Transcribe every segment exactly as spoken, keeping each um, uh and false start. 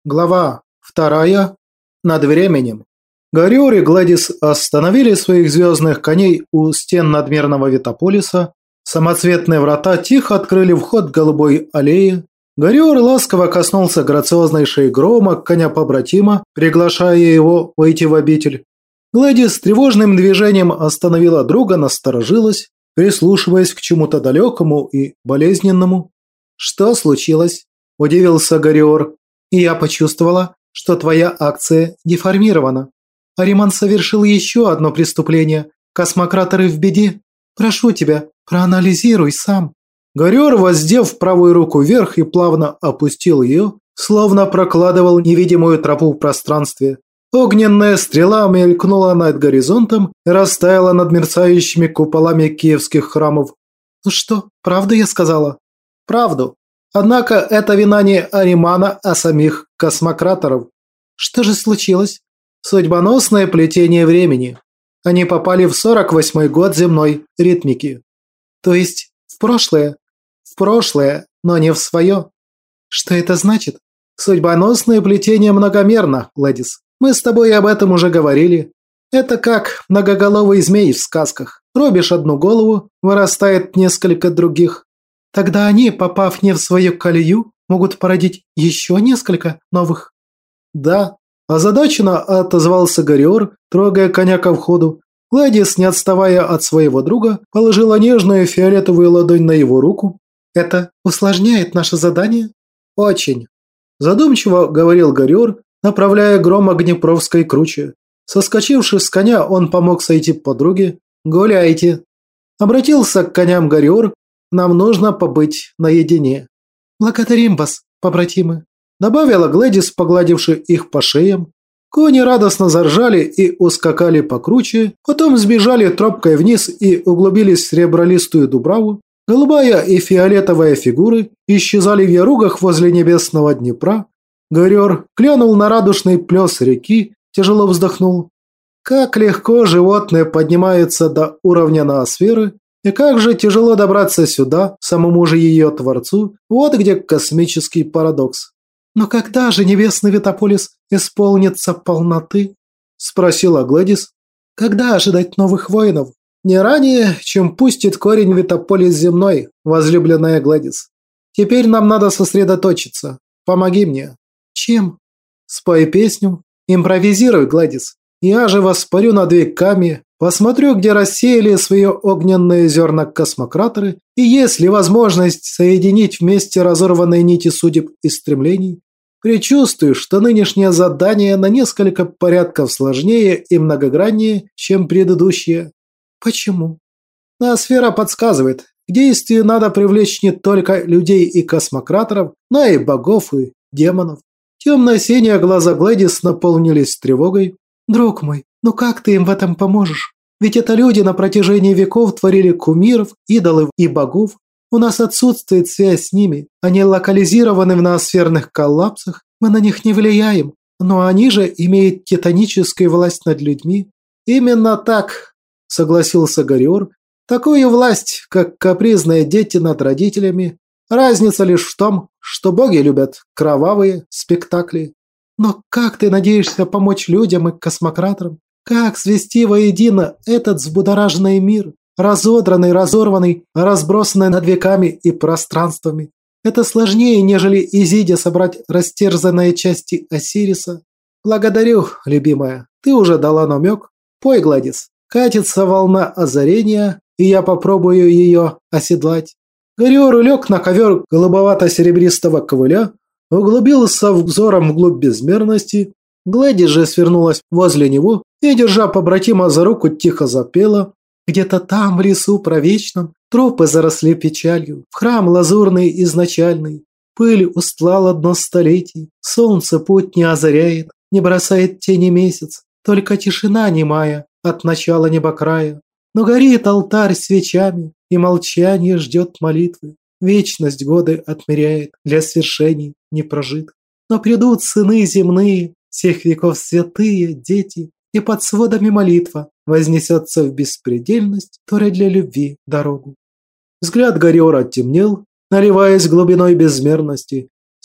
Глава вторая. Над временем. Гориор и Гладис остановили своих звездных коней у стен надмирного Витополиса. Самоцветные врата тихо открыли вход к голубой аллее. Гориор ласково коснулся грациозной шеи Грома, коня-побратима, приглашая его войти в обитель. Гладис тревожным движением остановила друга, насторожилась, прислушиваясь к чему-то далекому и болезненному. «Что случилось?» – удивился Гориор. «И я почувствовала, что твоя акция деформирована. Ариман совершил еще одно преступление. Космократоры в беде. Прошу тебя, проанализируй сам». Гориор, воздев правую руку вверх и плавно опустил ее, словно прокладывал невидимую тропу в пространстве. Огненная стрела мелькнула над горизонтом и растаяла над мерцающими куполами киевских храмов. «Ну что, правду я сказала?» «Правду. Однако это вина не Аримана, а самих космократоров». «Что же случилось?» «Судьбоносное плетение времени. Они попали в сорок восьмой год земной ритмики». «То есть в прошлое?» «В прошлое, но не в свое». «Что это значит?» «Судьбоносное плетение многомерно, Гладис. Мы с тобой об этом уже говорили. Это как многоголовый змей в сказках. Рубишь одну голову, вырастает несколько других. Тогда они, попав не в свою колею, могут породить еще несколько новых». «Да», – озадаченно отозвался Гориор, трогая коня ко входу. Гладис, не отставая от своего друга, положила нежную фиолетовую ладонь на его руку. «Это усложняет наше задание?» «Очень», – задумчиво говорил Гориор, направляя Грома к Днепровской круче. Соскочивши с коня, он помог сойти подруге. «Гуляйте». Обратился к коням Гориор. «Нам нужно побыть наедине». «Благодарим вас, побратимы», – добавила Гладис, погладивши их по шеям. Кони радостно заржали и ускакали покруче, потом сбежали тропкой вниз и углубились в сребролистую дубраву. Голубая и фиолетовая фигуры исчезали в яругах возле небесного Днепра. Гориор глянул на радужный плес реки, тяжело вздохнул. Как легко животные поднимаются до уровня ноосферы, и как же тяжело добраться сюда, самому же ее творцу, вот где космический парадокс. «Но когда же небесный Витополис исполнится полноты?» – спросила Гладис. «Когда ожидать новых воинов?» «Не ранее, чем пустит корень Витополис земной, возлюбленная Гладис. Теперь нам надо сосредоточиться. Помоги мне». «Чем?» «Спой песню. Импровизируй, Гладис. Я же воспарю над веками, посмотрю, где рассеяли свои огненные зерна космократоры, и есть ли возможность соединить вместе разорванные нити судеб и стремлений. Предчувствую, что нынешнее задание на несколько порядков сложнее и многограннее, чем предыдущее». «Почему?» «Ноосфера подсказывает, к действию надо привлечь не только людей и космократоров, но и богов и демонов». Темно-синие глаза Гладис наполнились тревогой. «Друг мой, ну как ты им в этом поможешь? Ведь это люди на протяжении веков творили кумиров, идолов и богов. У нас отсутствует связь с ними. Они локализированы в ноосферных коллапсах. Мы на них не влияем. Но они же имеют титаническую власть над людьми». «Именно так», – согласился Гориор. «Такую власть, как капризные дети над родителями. Разница лишь в том, что боги любят кровавые спектакли». «Но как ты надеешься помочь людям и космократорам? Как свести воедино этот взбудораженный мир, разодранный, разорванный, разбросанный над веками и пространствами? Это сложнее, нежели Изиде собрать растерзанные части Осириса». «Благодарю, любимая, ты уже дала намек. Пой, Гладис. Катится волна озарения, и я попробую ее оседлать». Гориор лег на ковер голубовато-серебристого ковыля, углубился взором вглубь безмерности. Гладис же свернулась возле него и, держа побратима за руку, тихо запела. «Где-то там, в лесу провечном, тропы заросли печалью, в храм лазурный изначальный. Пыль устлала дно столетий, солнце путь не озаряет, не бросает тени месяц, только тишина немая от начала небокрая. Но горит алтарь свечами, и молчание ждет молитвы. Вечность годы отмеряет для свершений непрожитых. Но придут сыны земные, всех веков святые дети, и под сводами молитва вознесется в беспредельность, творя для любви дорогу». Взгляд Гориора темнел, наливаясь глубиной безмерности.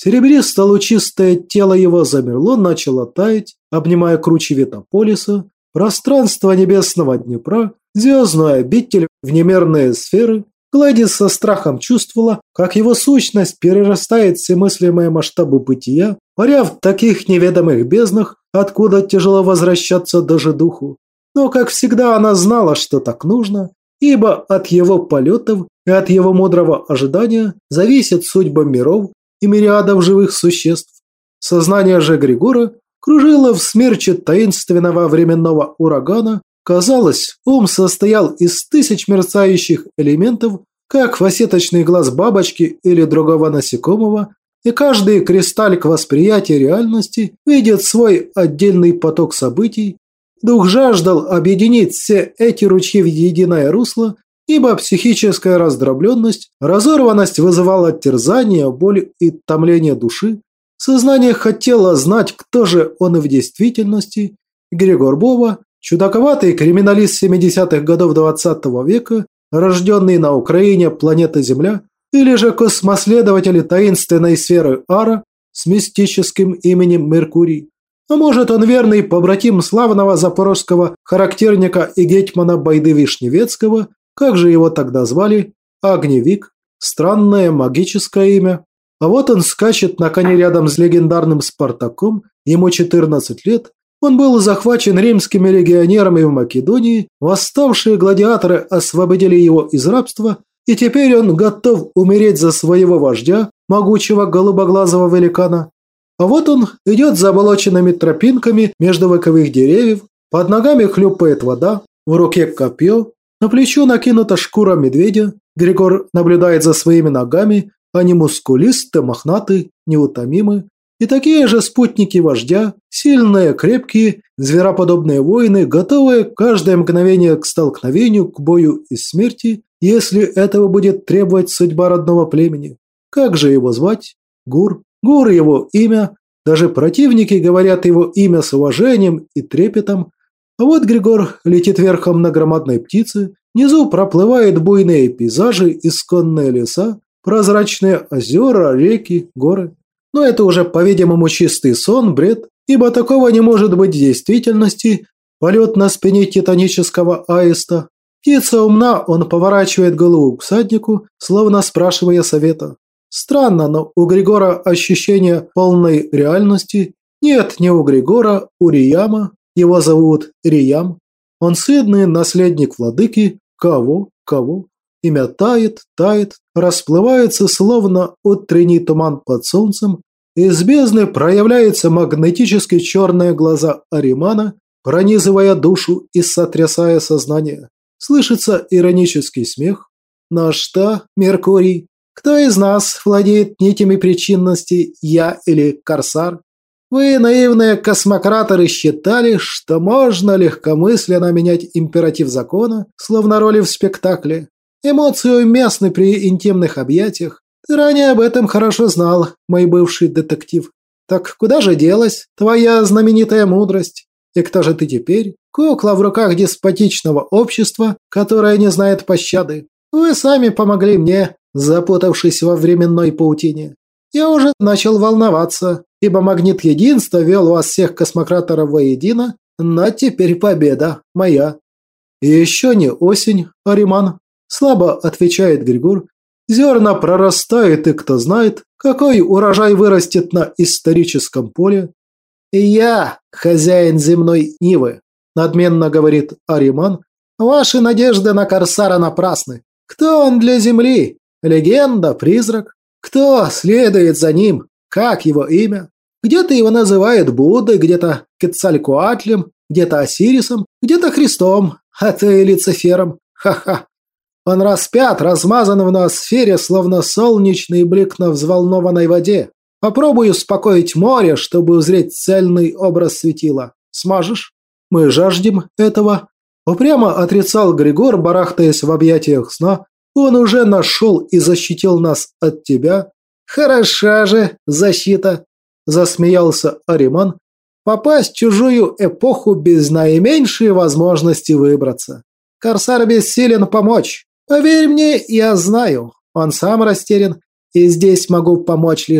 Серебристо-лучистое тело его замерло, начало таять, обнимая круче Витополиса, пространство небесного Днепра, звездную обитель в немерные сферы. Гладис со страхом чувствовала, как его сущность перерастает все мыслимые масштабы бытия, паря в таких неведомых безднах, откуда тяжело возвращаться даже духу. Но, как всегда, она знала, что так нужно, ибо от его полетов и от его мудрого ожидания зависит судьба миров и мириадов живых существ. Сознание же Григора кружило в смерче таинственного временного урагана. Казалось, ум состоял из тысяч мерцающих элементов, как фасеточный глаз бабочки или другого насекомого, и каждый кристаллик восприятия реальности видит свой отдельный поток событий. Дух жаждал объединить все эти ручьи в единое русло, ибо психическая раздробленность, разорванность вызывала терзание, боль и томление души. Сознание хотело знать, кто же он в действительности. Григор Бова, чудаковатый криминалист семидесятых годов двадцатого века, рожденный на Украине планеты Земля, или же космоследователь таинственной сферы Ара с мистическим именем Меркурий. А может, он верный побратим славного запорожского характерника и гетьмана Байды Вишневецкого, как же его тогда звали? Огневик. Странное магическое имя. А вот он скачет на коне рядом с легендарным Спартаком, ему четырнадцать лет. Он был захвачен римскими легионерами в Македонии, восставшие гладиаторы освободили его из рабства, и теперь он готов умереть за своего вождя, могучего голубоглазого великана. А вот он идет заболоченными тропинками между вековых деревьев, под ногами хлюпает вода, в руке копье, на плечо накинута шкура медведя. Григор наблюдает за своими ногами, они мускулисты, мохнаты, неутомимы. И такие же спутники вождя, сильные, крепкие, звероподобные воины, готовые каждое мгновение к столкновению, к бою и смерти, если этого будет требовать судьба родного племени. Как же его звать? Гур. Гур его имя. Даже противники говорят его имя с уважением и трепетом. А вот Григор летит верхом на громадной птице, внизу проплывают буйные пейзажи, исконные леса, прозрачные озера, реки, горы. Но это уже, по-видимому, чистый сон, бред, ибо такого не может быть в действительности. Полет на спине титанического аиста. Птица умна, он поворачивает голову к всаднику, словно спрашивая совета. Странно, но у Григора ощущение полной реальности. Нет, не у Григора, у Рияма. Его зовут Риям. Он сыдный наследник владыки. Кого? Кого? Имя тает, тает, расплывается, словно утренний туман под солнцем. Из бездны проявляются магнетически черные глаза Аримана, пронизывая душу и сотрясая сознание. Слышится иронический смех. «Ну что, Меркурий, кто из нас владеет нитями причинности, я или Корсар? Вы, наивные космократоры, считали, что можно легкомысленно менять императив закона, словно роли в спектакле. Эмоции уместны при интимных объятиях. Ты ранее об этом хорошо знал, мой бывший детектив. Так куда же делась твоя знаменитая мудрость? И кто же ты теперь? Кукла в руках деспотичного общества, которое не знает пощады. Вы сами помогли мне, запутавшись во временной паутине. Я уже начал волноваться, ибо магнит единства вел вас всех космократоров воедино, но теперь победа моя». «И еще не осень, Ариман», – слабо отвечает Григор. «Зерна прорастают, и кто знает, какой урожай вырастет на историческом поле». «И я, хозяин земной Нивы», – надменно говорит Ариман. «Ваши надежды на Корсара напрасны. Кто он для Земли? Легенда, призрак? Кто следует за ним? Как его имя? Где-то его называют Буддой, где-то Кецалькоатлем, где-то Осирисом, где-то Христом, а то и Люцифером. Ха-ха. Он распят, размазан в ноосфере, словно солнечный блик на взволнованной воде. Попробуй успокоить море, чтобы узреть цельный образ светила. Сможешь? Мы жаждем этого». Упрямо отрицал Григор, барахтаясь в объятиях сна. «Он уже нашел и защитил нас от тебя». «Хороша же защита», – засмеялся Ариман. «Попасть в чужую эпоху без наименьшей возможности выбраться. Корсар бессилен помочь. Поверь мне, я знаю, он сам растерян, и здесь могу помочь лишь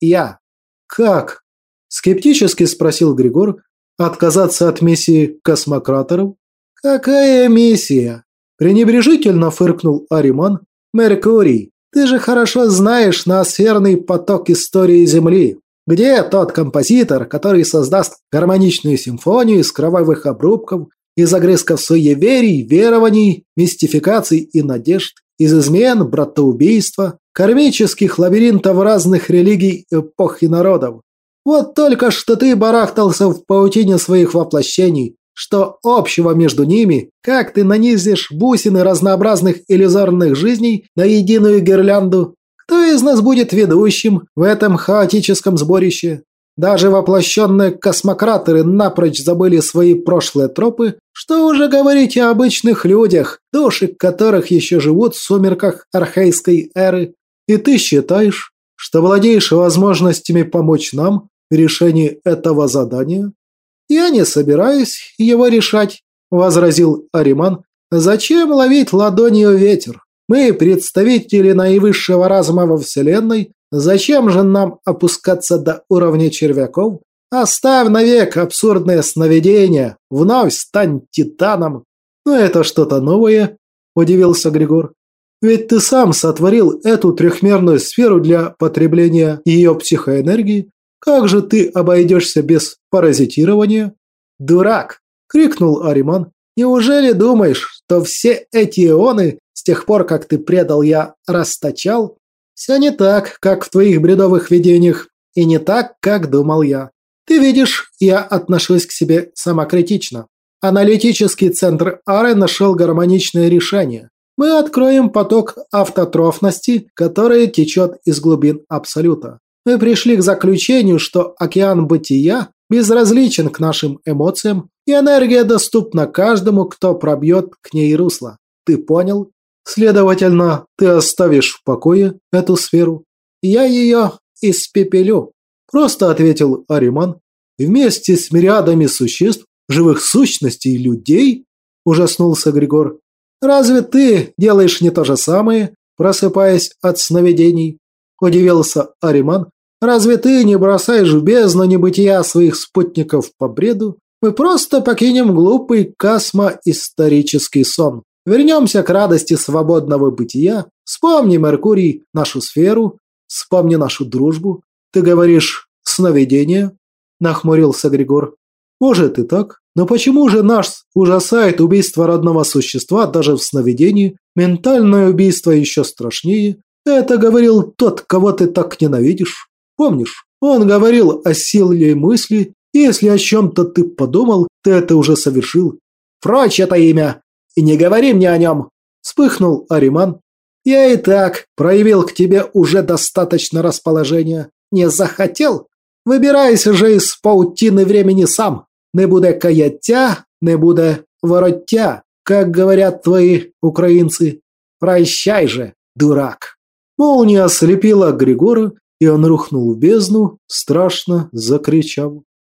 я». «Как?» – скептически спросил Григор. «Отказаться от миссии космократоров?» «Какая миссия?» – пренебрежительно фыркнул Ариман. «Меркурий, ты же хорошо знаешь ноосферный поток истории Земли. Где тот композитор, который создаст гармоничную симфонию из кровавых обрубков, из огрызков суеверий, верований, мистификаций и надежд, из измен, братоубийства, кармических лабиринтов разных религий, эпох и народов? Вот только что ты барахтался в паутине своих воплощений. Что общего между ними? Как ты нанизишь бусины разнообразных иллюзорных жизней на единую гирлянду? Кто из нас будет ведущим в этом хаотическом сборище? Даже воплощенные космократоры напрочь забыли свои прошлые тропы, что уже говорить о обычных людях, души которых еще живут в сумерках архаистской эры. И ты считаешь, что владеешь возможностями помочь нам в решении этого задания?» «Я не собираюсь его решать», – возразил Ариман. «Зачем ловить ладонью ветер? Мы представители наивысшего разума во Вселенной. Зачем же нам опускаться до уровня червяков? Оставь навек абсурдное сновидение, вновь стань титаном». «Но это что-то новое», – удивился Григор. «Ведь ты сам сотворил эту трехмерную сферу для потребления ее психоэнергии. Как же ты обойдешься без паразитирования?» «Дурак!» – крикнул Ариман. «Неужели думаешь, что все эти ионы, с тех пор, как ты предал, я расточал? Все не так, как в твоих бредовых видениях, и не так, как думал я. Ты видишь, я отношусь к себе самокритично. Аналитический центр Ары нашел гармоничное решение. Мы откроем поток автотрофности, который течет из глубин Абсолюта. Мы пришли к заключению, что океан бытия безразличен к нашим эмоциям, и энергия доступна каждому, кто пробьет к ней русло. Ты понял? Следовательно, ты оставишь в покое эту сферу?» «Я ее испепелю», – просто ответил Ариман. «Вместе с мириадами существ, живых сущностей, людей?» – ужаснулся Григор. «Разве ты делаешь не то же самое, просыпаясь от сновидений?» – удивился Ариман. «Разве ты не бросаешь в бездну небытия своих спутников по бреду? Мы просто покинем глупый космоисторический сон. Вернемся к радости свободного бытия. Вспомни, Меркурий, нашу сферу. Вспомни нашу дружбу». «Ты говоришь сновидение?» – нахмурился Григор. «Может и так, но почему же нас ужасает убийство родного существа даже в сновидении? Ментальное убийство еще страшнее. Это говорил тот, кого ты так ненавидишь. Помнишь, он говорил о силе мысли, и если о чем-то ты подумал, ты это уже совершил». «Прочь это имя! И не говори мне о нем!» – вспыхнул Ариман. «Я и так проявил к тебе уже достаточно расположения. Не захотел? Выбирайся же из паутины времени сам. Не буде каяття, не буде вороття, как говорят твои украинцы. Прощай же, дурак!» Молния ослепила Григора, и он рухнул в бездну, страшно закричав.